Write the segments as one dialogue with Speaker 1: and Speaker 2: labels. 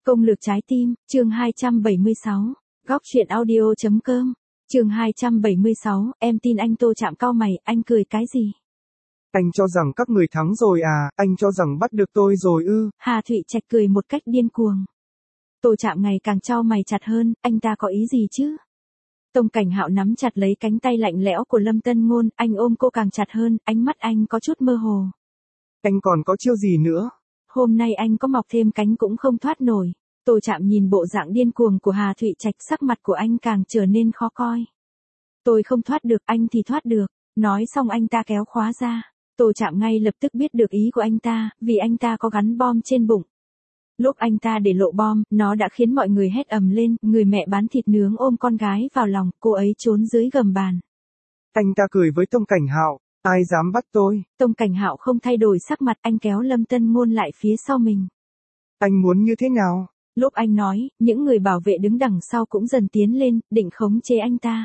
Speaker 1: Công lược trái tim, chương 276, góc truyện audio.com, chương 276, em tin anh. Tô Trạm cau mày, anh cười cái gì?
Speaker 2: Anh cho rằng các người thắng rồi à, anh cho rằng bắt được tôi rồi ư?
Speaker 1: Hà Thụy Trạch cười một cách điên cuồng. Tô Trạm ngày càng chau mày chặt hơn, anh ta có ý gì chứ? Tông Cảnh Hạo nắm chặt lấy cánh tay lạnh lẽo của Lâm Tân Ngôn, anh ôm cô càng chặt hơn, ánh mắt anh có chút mơ hồ.
Speaker 2: Anh còn có chiêu gì nữa?
Speaker 1: Hôm nay anh có mọc thêm cánh cũng không thoát nổi. Tô Trạm nhìn bộ dạng điên cuồng của Hà Thụy Trạch, sắc mặt của anh càng trở nên khó coi. Tôi không thoát được, anh thì thoát được. Nói xong anh ta kéo khóa ra. Tô Trạm ngay lập tức biết được ý của anh ta, vì anh ta có gắn bom trên bụng. Lúc anh ta để lộ bom, nó đã khiến mọi người hét ầm lên, người mẹ bán thịt nướng ôm con gái vào lòng, cô ấy trốn dưới gầm bàn.
Speaker 2: Anh ta cười với Tông Cảnh Hạo, ai dám bắt tôi?
Speaker 1: Tông Cảnh Hạo không thay đổi sắc mặt, anh kéo Lâm Tân Ngôn lại phía sau mình.
Speaker 2: Anh muốn như thế nào?
Speaker 1: Lúc anh nói, những người bảo vệ đứng đằng sau cũng dần tiến lên, định khống chế anh ta.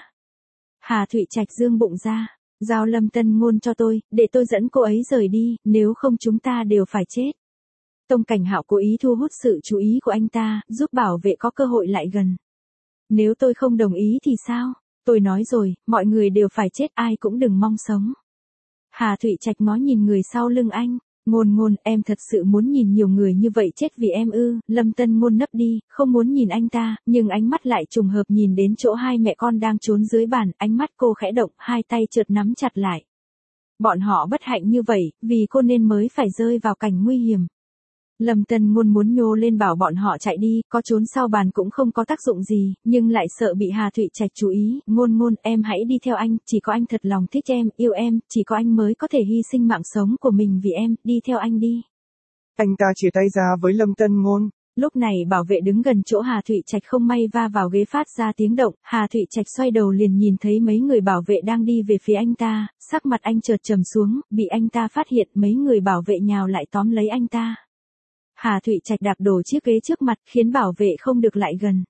Speaker 1: Hà Thụy Trạch dương bụng ra, giao Lâm Tân Ngôn cho tôi, để tôi dẫn cô ấy rời đi, nếu không chúng ta đều phải chết. Tông Cảnh Hạo cố ý thu hút sự chú ý của anh ta, giúp bảo vệ có cơ hội lại gần. Nếu tôi không đồng ý thì sao? Tôi nói rồi, mọi người đều phải chết, ai cũng đừng mong sống. Hà Thụy Trạch ngó nhìn người sau lưng anh. Ngôn, em thật sự muốn nhìn nhiều người như vậy chết vì em ư? Lâm Tân Ngôn nấp đi, không muốn nhìn anh ta, nhưng ánh mắt lại trùng hợp nhìn đến chỗ hai mẹ con đang trốn dưới bàn, ánh mắt cô khẽ động, hai tay chợt nắm chặt lại. Bọn họ bất hạnh như vậy, vì cô nên mới phải rơi vào cảnh nguy hiểm. Lâm Tân Ngôn muốn nhô lên bảo bọn họ chạy đi, có trốn sau bàn cũng không có tác dụng gì, nhưng lại sợ bị Hà Thụy Trạch chú ý. Ngôn, em hãy đi theo anh, chỉ có anh thật lòng thích em, yêu em, chỉ có anh mới có thể hy sinh mạng sống của mình vì em, đi theo anh đi.
Speaker 2: Anh ta chia tay ra với Lâm Tân Ngôn.
Speaker 1: Lúc này bảo vệ đứng gần chỗ Hà Thụy Trạch không may va vào ghế phát ra tiếng động, Hà Thụy Trạch xoay đầu liền nhìn thấy mấy người bảo vệ đang đi về phía anh ta, sắc mặt anh chợt trầm xuống, bị anh ta phát hiện mấy người bảo vệ nhào lại tóm lấy anh ta. Hà Thụy Trạch đạp đổ chiếc ghế trước mặt khiến bảo vệ không được lại gần.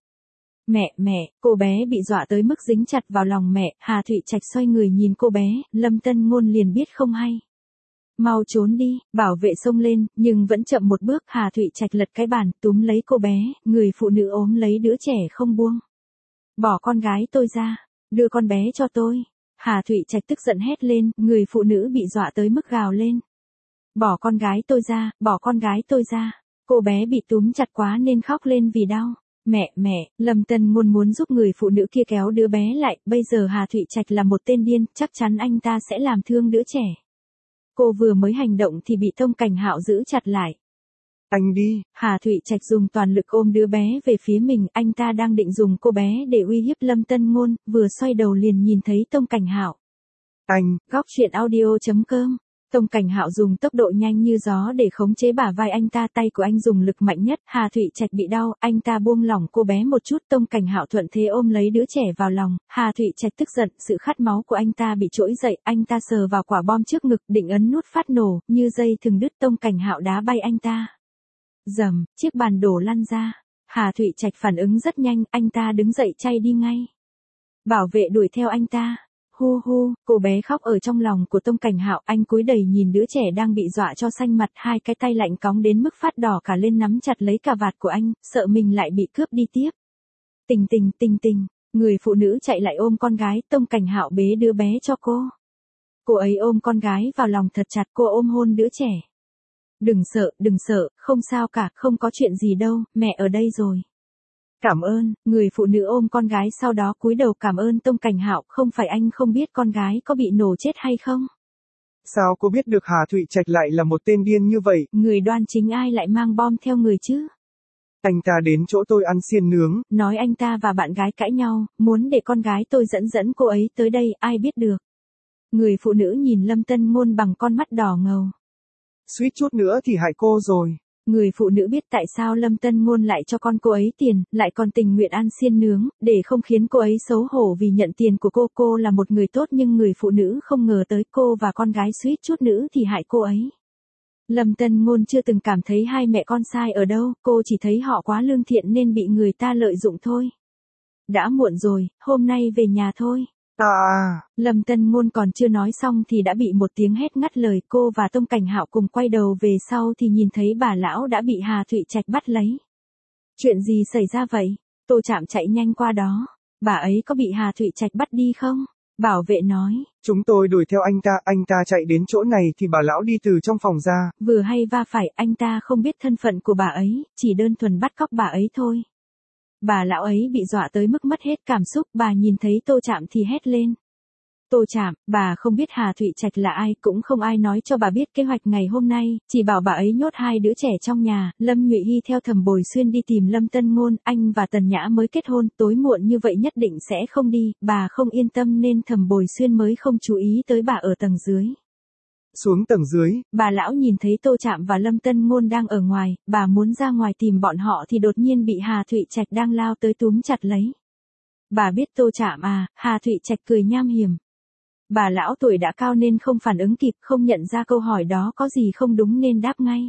Speaker 1: Mẹ, cô bé bị dọa tới mức dính chặt vào lòng mẹ, Hà Thụy Trạch xoay người nhìn cô bé, Lâm Tân Ngôn liền biết không hay. Mau trốn đi, bảo vệ xông lên, nhưng vẫn chậm một bước, Hà Thụy Trạch lật cái bàn, túm lấy cô bé, người phụ nữ ốm lấy đứa trẻ không buông. Bỏ con gái tôi ra, đưa con bé cho tôi. Hà Thụy Trạch tức giận hét lên, người phụ nữ bị dọa tới mức gào lên. Bỏ con gái tôi ra, bỏ con gái tôi ra. Cô bé bị túm chặt quá nên khóc lên vì đau. Mẹ, Lâm Tân Ngôn muốn giúp người phụ nữ kia kéo đứa bé lại, bây giờ Hà Thụy Trạch là một tên điên, chắc chắn anh ta sẽ làm thương đứa trẻ. Cô vừa mới hành động thì bị Tông Cảnh Hạo giữ chặt lại.
Speaker 2: Anh đi. Hà
Speaker 1: Thụy Trạch dùng toàn lực ôm đứa bé về phía mình, anh ta đang định dùng cô bé để uy hiếp Lâm Tân Ngôn, vừa xoay đầu liền nhìn thấy Tông Cảnh Hạo.
Speaker 2: Anh,
Speaker 1: góc truyện audio.com. Tông Cảnh Hạo dùng tốc độ nhanh như gió để khống chế bả vai anh ta, tay của anh dùng lực mạnh nhất, Hà Thụy Trạch bị đau, anh ta buông lỏng cô bé một chút, Tông Cảnh Hạo thuận thế ôm lấy đứa trẻ vào lòng, Hà Thụy Trạch tức giận, sự khát máu của anh ta bị trỗi dậy, anh ta sờ vào quả bom trước ngực, định ấn nút phát nổ, như dây thừng đứt, Tông Cảnh Hạo đá bay anh ta. Rầm, chiếc bàn đổ lăn ra. Hà Thụy Trạch phản ứng rất nhanh, anh ta đứng dậy chạy đi ngay. Bảo vệ đuổi theo anh ta. Hu, cô bé khóc ở trong lòng của Tông Cảnh Hạo, anh cúi đầy nhìn đứa trẻ đang bị dọa cho xanh mặt, hai cái tay lạnh cóng đến mức phát đỏ cả lên nắm chặt lấy cà vạt của anh, sợ mình lại bị cướp đi tiếp. Tình, người phụ nữ chạy lại ôm con gái, Tông Cảnh Hạo bế đứa bé cho cô. Cô ấy ôm con gái vào lòng thật chặt, cô ôm hôn đứa trẻ. Đừng sợ, không sao cả, không có chuyện gì đâu, mẹ ở đây rồi. Cảm ơn, người phụ nữ ôm con gái sau đó cúi đầu cảm ơn Tông Cảnh Hạo, không phải anh không biết con gái có bị nổ chết hay không?
Speaker 2: Sao cô biết được Hà Thụy Trạch lại là một tên điên như vậy?
Speaker 1: Người đoan chính ai lại mang bom theo người chứ?
Speaker 2: Anh ta đến chỗ tôi ăn xiên nướng.
Speaker 1: Nói anh ta và bạn gái cãi nhau, muốn để con gái tôi dẫn cô ấy tới đây, ai biết được. Người phụ nữ nhìn Lâm Tân Ngôn bằng con mắt đỏ ngầu.
Speaker 2: Suýt chút nữa thì hại cô rồi.
Speaker 1: Người phụ nữ biết tại sao Lâm Tân Ngôn lại cho con cô ấy tiền, lại còn tình nguyện ăn xiên nướng, để không khiến cô ấy xấu hổ vì nhận tiền của cô là một người tốt, nhưng người phụ nữ không ngờ tới cô và con gái suýt chút nữa thì hại cô ấy. Lâm Tân Ngôn chưa từng cảm thấy hai mẹ con sai ở đâu, cô chỉ thấy họ quá lương thiện nên bị người ta lợi dụng thôi. Đã muộn rồi, hôm nay về nhà thôi. Lâm Tân Ngôn còn chưa nói xong thì đã bị một tiếng hét ngắt lời, cô và Tông Cảnh Hạo cùng quay đầu về sau thì nhìn thấy bà lão đã bị Hà Thụy Trạch bắt lấy. Chuyện gì xảy ra vậy? Tô Trạm chạy nhanh qua đó. Bà ấy có bị Hà Thụy Trạch bắt đi không? Bảo vệ nói.
Speaker 2: Chúng tôi đuổi theo anh ta chạy đến chỗ này thì bà lão đi từ trong phòng ra.
Speaker 1: Vừa hay va phải, anh ta không biết thân phận của bà ấy, chỉ đơn thuần bắt cóc bà ấy thôi. Bà lão ấy bị dọa tới mức mất hết cảm xúc, bà nhìn thấy Tô Trạm thì hét lên. Tô Trạm, bà không biết Hà Thụy Trạch là ai, cũng không ai nói cho bà biết kế hoạch ngày hôm nay, chỉ bảo bà ấy nhốt 2 đứa trẻ trong nhà. Lâm Nhụy Hy theo Thẩm Bồi Xuyên đi tìm Lâm Tân Ngôn, anh và Tần Nhã mới kết hôn, tối muộn như vậy nhất định sẽ không đi, bà không yên tâm nên Thẩm Bồi Xuyên mới không chú ý tới bà ở tầng dưới.
Speaker 2: Xuống tầng dưới,
Speaker 1: bà lão nhìn thấy Tô Trạm và Lâm Tân Ngôn đang ở ngoài, bà muốn ra ngoài tìm bọn họ thì đột nhiên bị Hà Thụy Trạch đang lao tới túm chặt lấy. Bà biết Tô Trạm à? Hà Thụy Trạch cười nham hiểm. Bà lão tuổi đã cao nên không phản ứng kịp, không nhận ra câu hỏi đó có gì không đúng nên đáp ngay.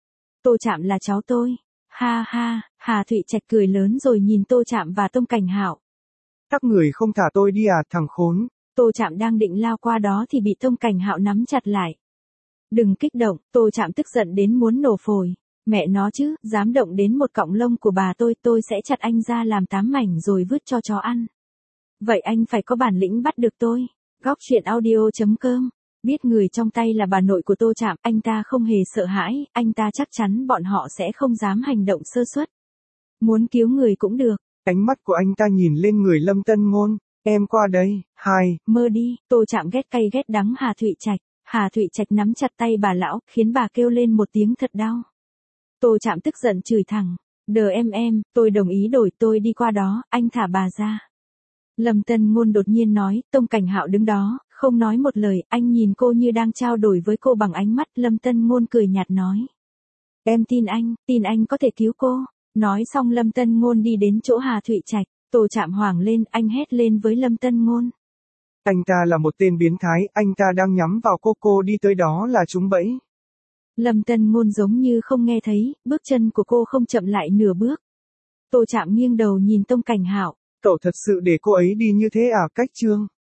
Speaker 1: Tô Trạm là cháu tôi. Ha ha, Hà Thụy Trạch cười lớn rồi nhìn Tô Trạm và Tông Cảnh Hạo.
Speaker 2: Các người không thả tôi đi à, thằng khốn.
Speaker 1: Tô Trạm đang định lao qua đó thì bị Tông Cảnh Hạo nắm chặt lại. Đừng kích động, Tô Trạm tức giận đến muốn nổ phổi. Mẹ nó chứ, dám động đến một cọng lông của bà tôi sẽ chặt anh ra làm 8 mảnh rồi vứt cho chó ăn. Vậy anh phải có bản lĩnh bắt được tôi. Góc truyện audio.com. Biết người trong tay là bà nội của Tô Trạm, anh ta không hề sợ hãi, anh ta chắc chắn bọn họ sẽ không dám hành động sơ suất. Muốn cứu người cũng được.
Speaker 2: Ánh mắt của anh ta nhìn lên người Lâm Tân Ngôn. Em qua đây,
Speaker 1: mơ đi. Tô Trạm ghét cay ghét đắng Hà Thụy Trạch. Hà Thụy Trạch nắm chặt tay bà lão, khiến bà kêu lên một tiếng thật đau. Tô Trạm tức giận chửi thẳng. Đờ em, tôi đồng ý đổi, tôi đi qua đó, anh thả bà ra. Lâm Tân Ngôn đột nhiên nói. Tông Cảnh Hạo đứng đó, không nói một lời, anh nhìn cô như đang trao đổi với cô bằng ánh mắt. Lâm Tân Ngôn cười nhạt nói. Em tin anh có thể cứu cô. Nói xong Lâm Tân Ngôn đi đến chỗ Hà Thụy Trạch. Tô Trạm hoảng lên, anh hét lên với Lâm Tân Ngôn.
Speaker 2: Anh ta là một tên biến thái, anh ta đang nhắm vào cô đi tới đó là trúng bẫy.
Speaker 1: Lâm Tân Ngôn giống như không nghe thấy, bước chân của cô không chậm lại nửa bước. Tô Trạm nghiêng đầu nhìn Tông Cảnh Hạo.
Speaker 2: Cậu thật sự để cô ấy đi như thế à, Cách Trương?